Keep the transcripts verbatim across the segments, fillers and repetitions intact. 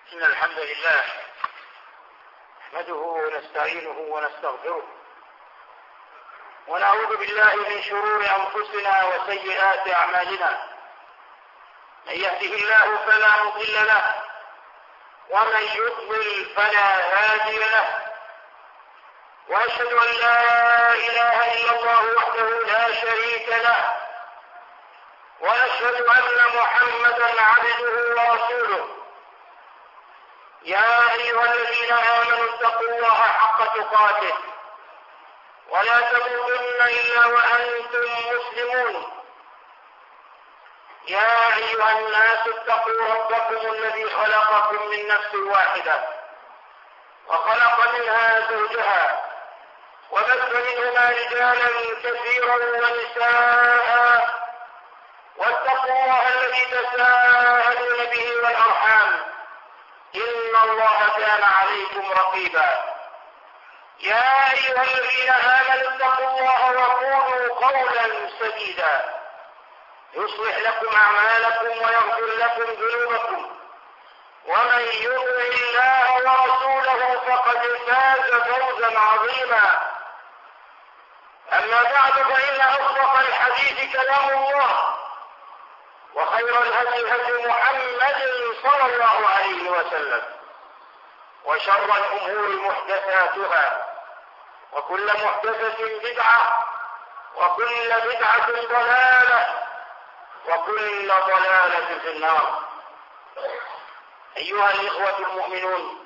إن الحمد لله نحمده ونستعينه ونستغفره ونعوذ بالله من شرور أنفسنا وسيئات أعمالنا. من يهده الله فلا مضل له ومن يضلل فلا هادي له، وأشهد أن لا إله إلا الله وحده لا شريك له، وأشهد أن محمدا عبده ورسوله. يا أيها الذين آمنوا اتقوا الله حق تقاته ولا تموتن إلا وأنتم مسلمون. يا أيها الناس اتقوا ربكم الذي خلقكم من نفس واحدة وخلق منها زوجها وبث منهما رجالا كثيرا ونساء، واتقوا الله الذي تساءلون به والأرحام إن الله كان عليكم رقيبا. يا أيها الذين آمنوا اتقوا الله وقولوا قولا سديدا يصلح لكم أعمالكم ويغفر لكم ذنوبكم، ومن يطع الله ورسوله فقد فاز فوزا عظيما. أما بعد، فإن أصدق الحديث كلام الله، وخير الهدي هدي محمد صلى الله عليه وسلم، وشر الأمور محدثاتها، وكل محدثة بدعة، وكل بدعة ضلالة، وكل ضلالة في النار. أيها الإخوة المؤمنون،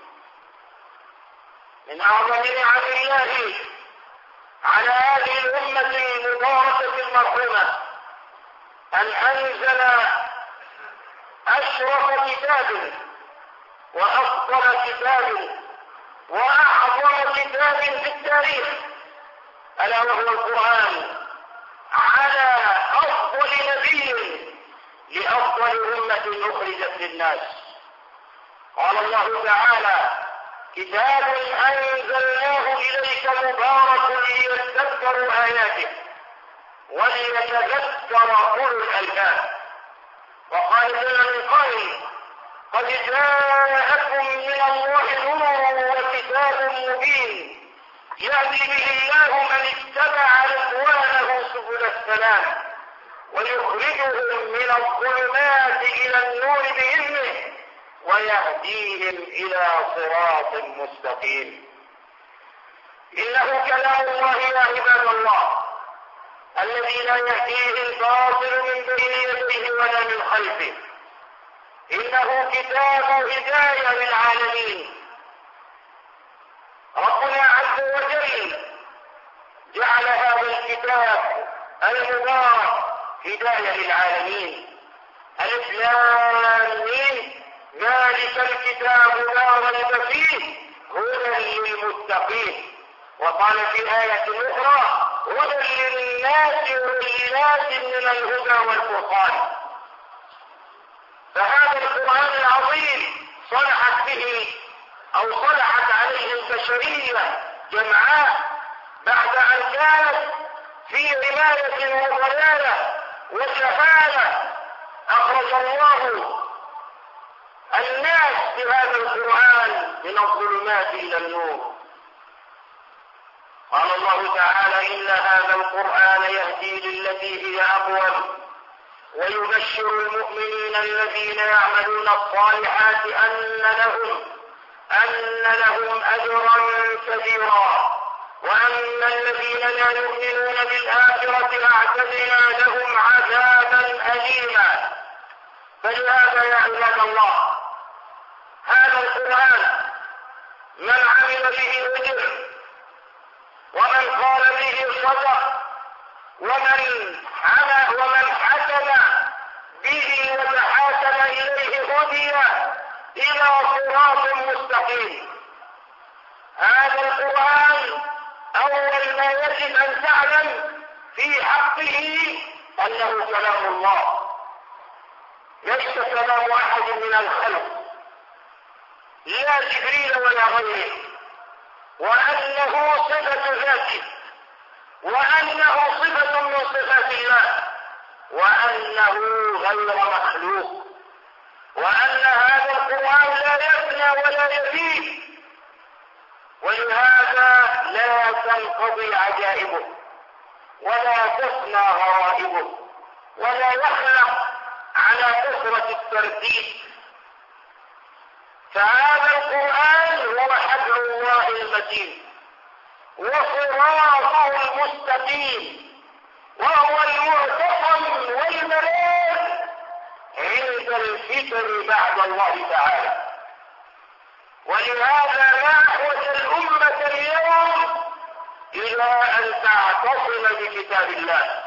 من أعظم نعم الله على هذه الأمة المباركة المرحومة أن أنزل أشرف كتاب وأفضل كتاب وأعظم كتاب في التاريخ، ألا وهو القرآن، على أفضل نبي لأفضل أمة أخرجت للناس. قال الله تعالى: كتاب أنزلناه إليك مبارك ليتذكروا آياته وليتذكر أولو الألباب. وقال جل من قائل: قد جاءكم من الله نور وكتاب مبين يهدي به الله من اتبع رضوانه سبل السلام ويخرجهم من الظلمات إلى النور بإذنه ويهديهم إلى صراط مستقيم. إنه كلام الله يا عباد الله الذي لا يهديه الباطل من بين يديه ولا من خلفه. إنه كتاب هداية للعالمين. ربنا عز وجل جعل هذا الكتاب المبارك هداية للعالمين. ألف لام ميم، ذلك الكتاب لا ريب فيه هدى للمتقين. وقال في آية أخرى: هدى للناس وبينات من الهدى والفرقان. فهذا القرآن العظيم صلحت به أو صلحت عليه البشرية جمعاء بعد أن كانت في عماية وضلالة وجهالة. أخرج الله الناس بهذا القرآن من الظلمات إلى النور. قال الله تعالى: إن هذا القرآن يهدي للتي هي أقوم ويبشر المؤمنين الذين يعملون الصالحات أن لهم أن لهم أجرا كبيرا وأن الذين لا يؤمنون بالآخرة أعتدنا لهم عذابا أليما. فلهذا يا عباد الله هذا القرآن من عمل به أجر، ومن قال به صدق، ومن حمى ومن حكم به وتحاكم إليه هدي إلى صراط مستقيم. هذا القرآن أول ما يجب أن تعلم في حقه أنه كلام الله، ليس كلام أحد من الخلق، لا جبريل ولا غيره، وأنه صفة ذاته، وأنه صفة من صفات الله، وأنه غير مخلوق، وأن هذا القرآن لا يبني ولا يزيد، ولهذا لا تنقضي عجائبه ولا تفنى غرائبه ولا يخلق على كثرة الترديد. فهذا القرآن هو حبل الله المتين وصراطه المستقيم، وهو المعتصم والملاذ عند الفتن بعد الله تعالى. ولهذا ما أحوج الأمة اليوم إلى أن تعتصم بكتاب الله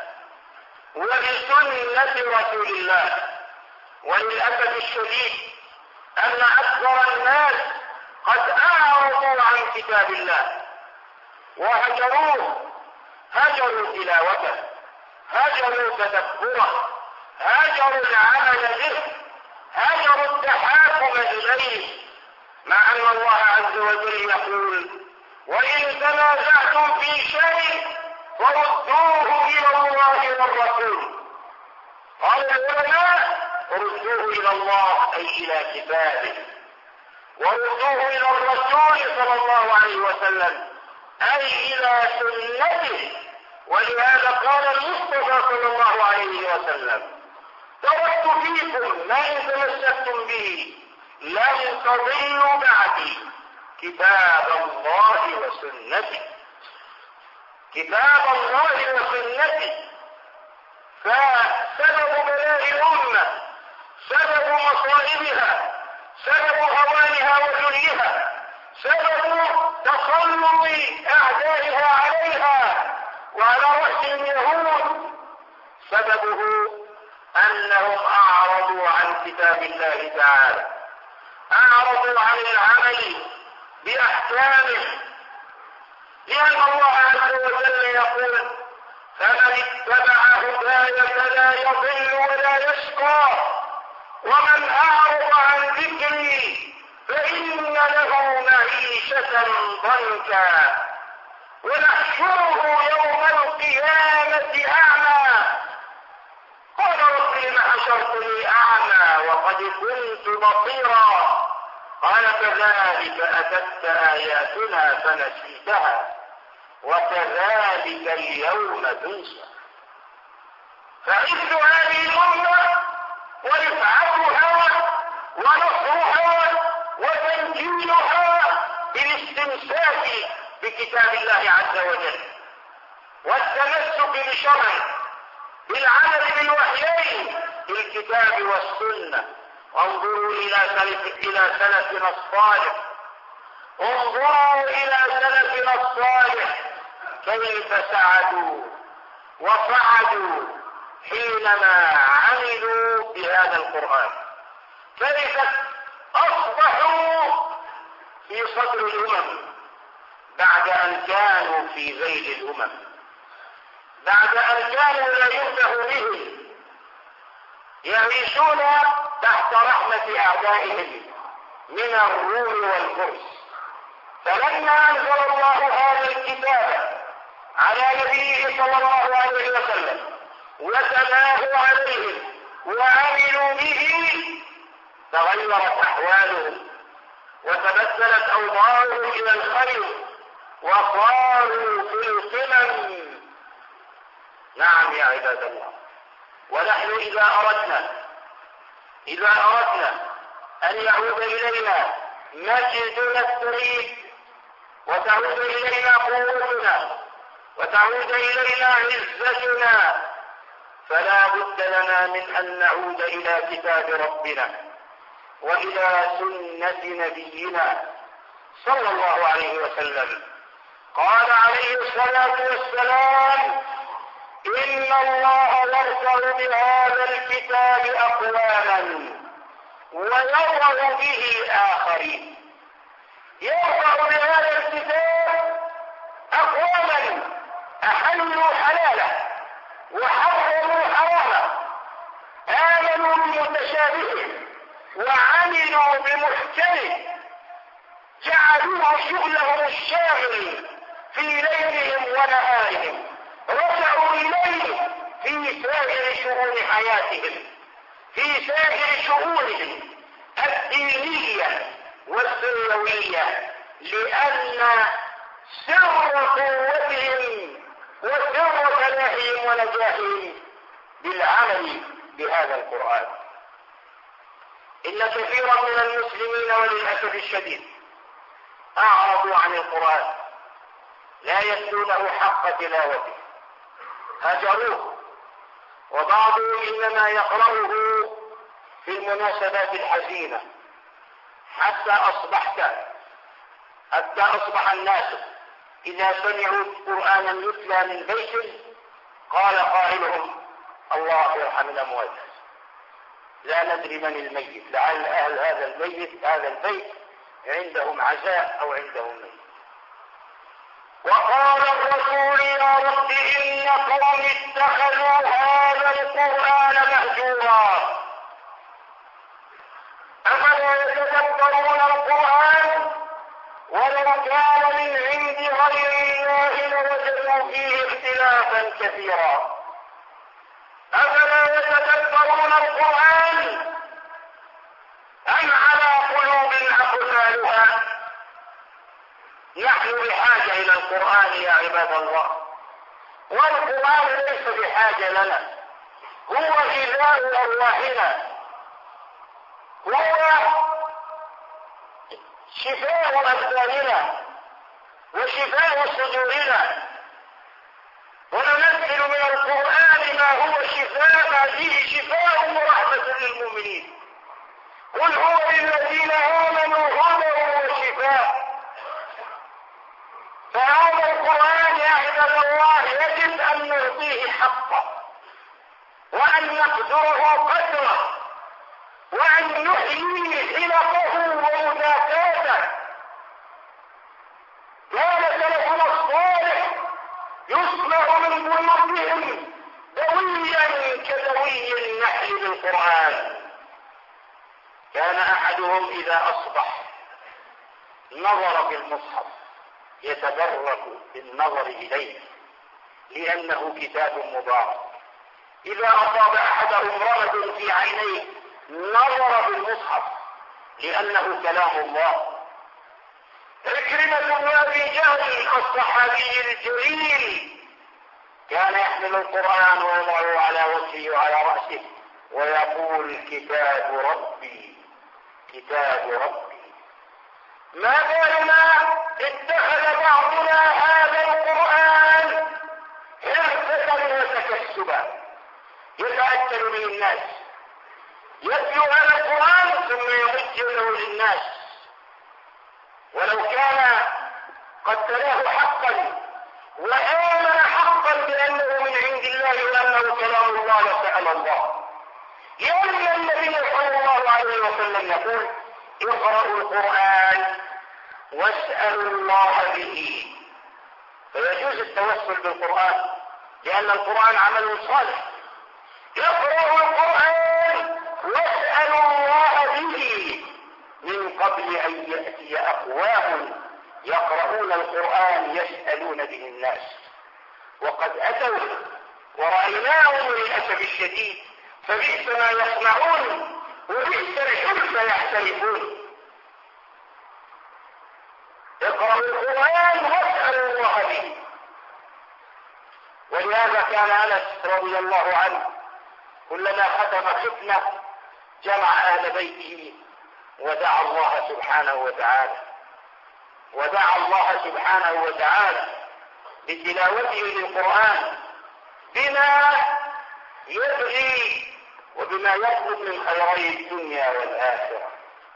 وبسنة رسول الله. وللأسف الشديد أن أكثر الناس قد أعرضوا عن كتاب الله وهجروه، هجروا تلاوته، هجروا تدبره، هجروا العمل به، هجروا التحاكم إليه، مع أن الله عز وجل يقول: وإن تنازعتم في شيء فردوه إلى الله والرسول. قال العلماء: ردوه إلى الله أي إلى كتابه، وردوه إلى الرسول صلى الله عليه وسلم أي إلى سنته. ولهذا قال المصطفى صلى الله عليه وسلم: تركت فيكم ما إن تمسكتم به لن تضلوا بعدي كتاب الله وسنتي. كتاب الله وسنتي. فسبب بلاء الأمة، سبب مصائبها، سبب هوانها وذلها، سبب تسلط أعدائها عليها وعلى رأسهم اليهود، سببه أنهم أعرضوا عن كتاب الله تعالى، أعرضوا عن العمل بأحكامه. لأن الله عز وجل يقول: فمن اتبع هداي فلا يضل ولا يشقى، ومن أعرض عن ذكري فإن له معيشة ضنكا ونحشره يوم القيامة أعمى. قال: رب لم حشرتني أعمى وقد كنت بصيرا. قال: كذلك أتتك آياتنا فنسيتها وكذلك اليوم تنسى. فعز هذه الأمة ورفعتها ونصرها وتنجيلها بالاستمساك بكتاب الله عز وجل والتمسك بشرعه، بالعمل بالوحيين بالكتاب والسنة. وانظروا إلى سلف إلى سلفنا الصالح، انظروا إلى سلفنا الصالح كيف سعدوا وصعدوا حينما عملوا بهذا القرآن، كيف أصبحوا في صدر الأمم بعد أن كانوا في ذيل الأمم، بعد أن كانوا لا ينتهوا بهم، يعيشون تحت رحمة أعدائهم من الروم والفرس. فلما أنزل الله هذا الكتاب على نبيه صلى الله عليه وسلم وتلاه عليهم وعملوا به تغيرت أحوالهم وتبدلت أوضاعهم إلى الخير وصاروا في القمم. نعم يا عباد الله. ونحن إذا أردنا إذا أردنا أن يعود إلينا مجدنا التريد وتعود إلينا قوتنا وتعود إلينا عزتنا، فلا بد لنا من أن نعود إلى كتاب ربنا وإلى سنة نبينا صلى الله عليه وسلم. قال عليه الصلاة والسلام: إن الله يرفع بهذا الكتاب أقواما ويضع به آخرين. يرفع بهذا الكتاب أقواما أحلوا حلاله وحرموا حرامه، آمنوا بمتشابهه وعملوا بمحكمه، جعلوه شغلهم الشاغل في ليلهم ونهارهم، رجعوا إليه في سائر شؤون حياتهم، في سائر شؤونهم الدينية والسياسية القوية، لأن سر قوتهم وسر فلاحهم ونجاحهم بالعمل بهذا القرآن. إن كثيرا من المسلمين وللأسف الشديد أعرضوا عن القرآن، لا يتلونه حق تلاوته، هجروه، وبعضهم إنما يقرأه في المناسبات الحزينة، حتى أصبحت حتى أصبح الناس إذا سمعوا قرآنا يتلى من بيت قال قائلهم الله يرحم الأموات، لا ندري من الميت، لعل أهل هذا الميت هذا البيت عندهم عزاء أو عندهم ميت. وقال الرسول يا رب إن قوم اتخذوا هذا القرآن مهجورا أفلا يتدبرون القرآن ولو كان من عند غير الله لوجدوا فيه اختلافا كثيرا. أفلا يتدبرون القرآن أم على قلوب أقفالها؟ نحن بحاجة إلى القرآن يا عباد الله، والقرآن ليس بحاجة لنا، هو غذاء أرواحنا، هو شفاء أبداننا وشفاء صدورنا، وننزل من القرآن ما هو شفاء، ما فيه شفاء ورحمة للمؤمنين. قل هو للذين آمنوا هدى وشفاء. فهذا القرآن يا عباد الله يجب أن نعطيه حقه، وأن نقدره قدره، وأن نحيي حلقه ومذاكاته. كان سلفنا الصالح يسمع من بيوتهم دويا كدوي النحل بالقرآن. كان أحدهم إذا أصبح نظر في المصحف يتبرك بالنظر إليه لأنه كتاب مبارك. إذا أصاب أحدهم رمد في عينيه نظر بالمصحف لأنه كلام الله. عكرمة بن أبي جهل الصحابي الجليل كان يحمل القرآن ويضعه على وجهه وعلى رأسه ويقول كتاب ربي كتاب ربي. ما بالنا اتخذ بعضنا هذا القرآن حرفة وتكسبا يتأكل به الناس، يتلو هذا القرآن ثم يمجده للناس، ولو كان قد تلاه حقا وآمن حقا بأنه من عند الله وأنه كلام الله لسأل الله. لأن النبي صلى الله عليه وسلم يقول اقرأوا القرآن واسألوا الله به. فيجوز التوسل بالقرآن لأن القرآن عمل صالح. اقرأوا القرآن واسألوا الله به من قبل أن يأتي أقوام يقرؤون القرآن يسألون به الناس. وقد أتوا ورأيناهم للأسف الشديد، فبئس ما يصنعون وبئس الحلف يحترفون. اقرأوا القرآن واسألوا الله به. ولهذا كان أنس رضي الله عنه كلما ختم ختمة جمع أهل بيته ودعا الله سبحانه وتعالى ودعا الله سبحانه وتعالى بتلاوته للقرآن بما يبغي وبما يطلب من خيري الدنيا والآخرة.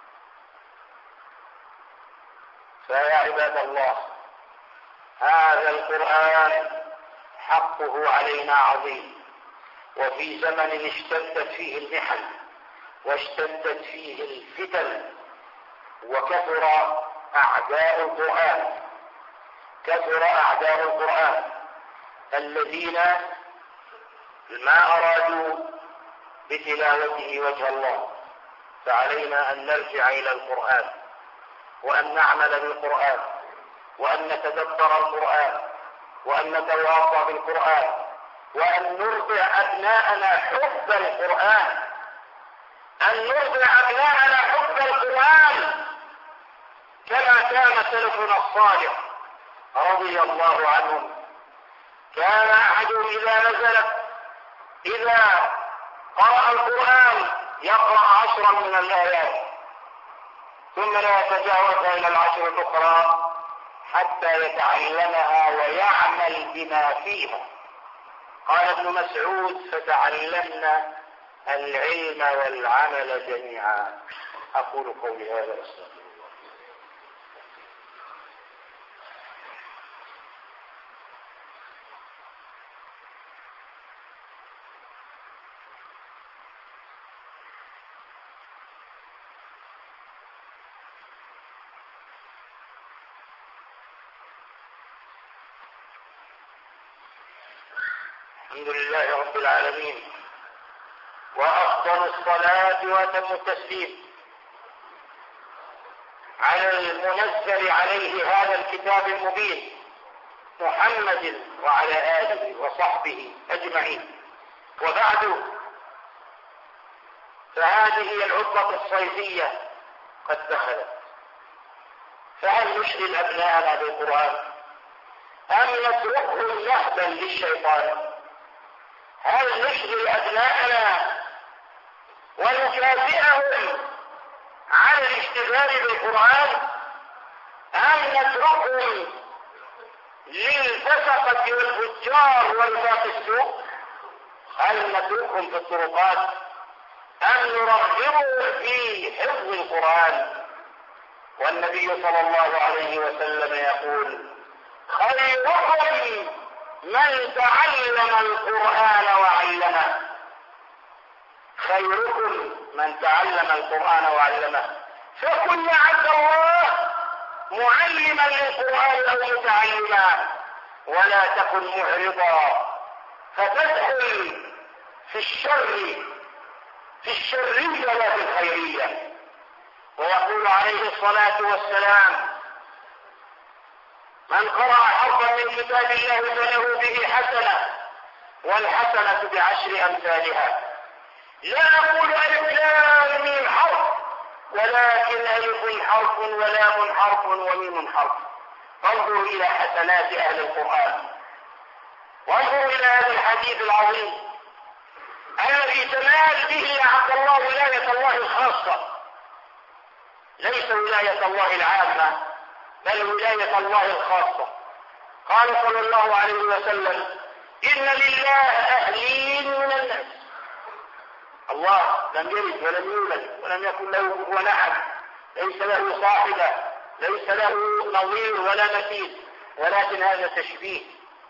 فيا عباد الله هذا القرآن حقه علينا عظيم، وفي زمن اشتدت فيه المحن واشتدت فيه الفتن وكثر أعداء القرآن كثر أعداء القرآن الذين ما أرادوا بتلاوته وجه الله. فعلينا أن نرجع إلى القرآن وأن نعمل بالقرآن وأن نتدبر القرآن وأن نتواصى بالقرآن وأن نرضع أبناءنا حب القرآن أن نرضع أبناءنا حب القرآن كما سلفنا الصالح رضي الله عنهم كان أحدهم إذا نزلت إذا قرأ القرآن يقرأ عشرا من الآيات ثم لا يتجاوزها إلى العشر الأخرى حتى يتعلمها ويعمل بما فيها. قال ابن مسعود فتعلمنا العلم والعمل جميعا. أقول قولي هذا أستغفر الله. الحمد لله رب العالمين، وأفضل الصلاة وأتم التسليم على المنزل عليه هذا الكتاب المبين محمد وعلى آله وصحبه أجمعين. وبعد، فهذه العطلة الصيفية قد دخلت، فهل نشغل أبناءنا بالقرآن أم نتركهم نهبا للشيطان؟ هل نشغل أبناءنا ونكافئهم على الاشتغال بالقرآن أم نتركهم للفسقة والفجار ورفاق السوق؟ هل نتركهم في الطرقات أم نرغبهم في حفظ القرآن؟ والنبي صلى الله عليه وسلم يقول: خيركم من تعلم القرآن وعلمه. خيركم من تعلم القرآن وعلمه. فكن يا عبد الله معلما للقرآن أو متعلما، ولا تكن معرضا فتدخل في الشر في الشرية لا في الخيرية. ويقول عليه الصلاة والسلام: من قرأ حرفا من كتاب الله فله به حسنة، والحسنة بعشر أمثالها. لا أقول ألف لام ميم حرف، ولكن ألف حرف ولام حرف وميم حرف. انظروا إلى حسنات أهل القرآن، وانظروا إلى هذا الحديث العظيم الذي تنال به يا عبد الله ولاية الله الخاصة، ليس ولاية الله العامة بل ولاية الله الخاصة. قال صلى الله عليه وسلم: إن لله أهلين من الناس. الله لم يلد ولم يولد ولم يكن له كفوا أحد، ليس له صاحبة، ليس له نظير ولا مثيل، ولكن هذا تشبيه.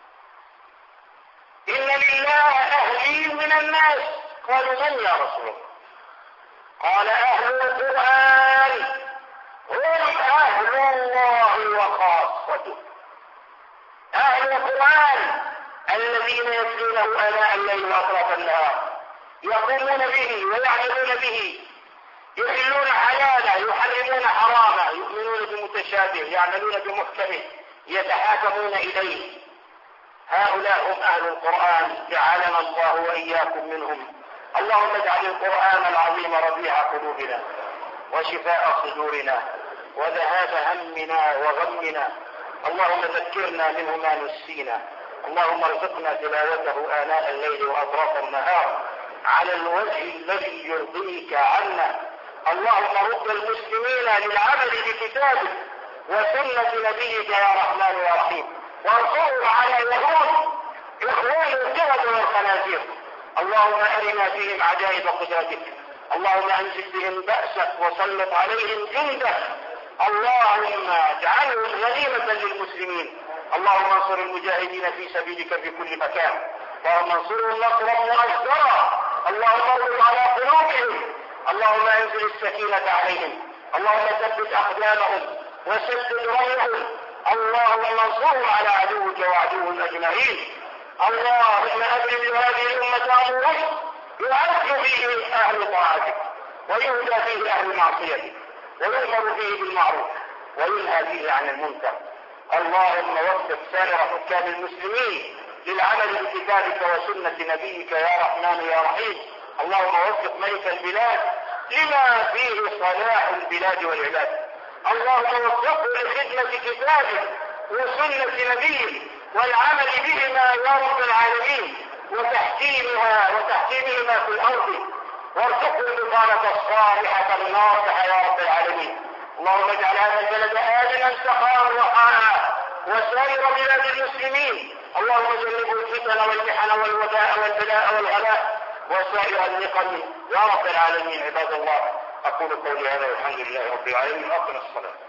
إن لله أهلين من الناس. قالوا: من يا رسول الله؟ قال: أهل القرآن هم أهل الله وخاصته. أهل القرآن الذين يتلونه آناء الليل وأطراف النهار، يقومون به ويعملون به، يحلون حلاله يحرمون حرامه، يؤمنون بمتشابه يعملون بمحكمه، يتحاكمون إليه. هؤلاء هم أهل القرآن، جعلنا الله وإياكم منهم. اللهم اجعل القرآن العظيم ربيع قلوبنا وشفاء صدورنا وذهاب همنا وغمنا. اللهم ذكرنا منه ما نسينا. اللهم ارزقنا تلاوته آناء الليل وأطراف النهار على الوجه الذي يرضيك عنا. اللهم رد المسلمين للعمل بكتابك وسنة نبيك يا رحمن يا رحيم، وانصرهم على اليهود إخوان القردة والخنازير. اللهم أرنا فيهم عجائب قدرتك. اللهم أنزل بهم بأسك وسلط عليهم جندك. اللهم اجعلهم غنيمة للمسلمين. اللهم انصر المجاهدين في سبيلك في كل مكان. اللهم انصرهم نصرا مؤزرا. اللهم اربط على قلوبهم. اللهم انزل السكينة عليهم. اللهم ثبت أقدامهم وسدد رميهم. اللهم انصرهم على عدوك وعدوهم أجمعين. اللهم أبرم لهذه الأمة أمر رشد يعز فيه أهل طاعتك ويهدى فيه أهل معصيتك ويؤمر فيه بالمعروف وينهى فيه عن المنكر. اللهم وفق سائر حكام المسلمين للعمل بكتابك وسنة نبيك يا رحمن يا رحيم. اللهم وفق ملك البلاد لما فيه صلاح البلاد والعباد. اللهم وفقه لخدمة كتابه وسنة نبيه والعمل بهما يا رب العالمين وتحكيمها وتحكيمهما في الأرض، وارزقه البطانة الصالحة الناصحة يا رب العالمين. اللهم اجعل هذا البلد آمنا سخاء رخاء وسائر بلاد المسلمين. اللهم جنبه الفتن والمحن والوباء والبلاء والغلاء وسائر النقم يا رب العالمين. عباد الله، أقول قولي هذا والحمد لله رب العالمين. أقم الصلاة.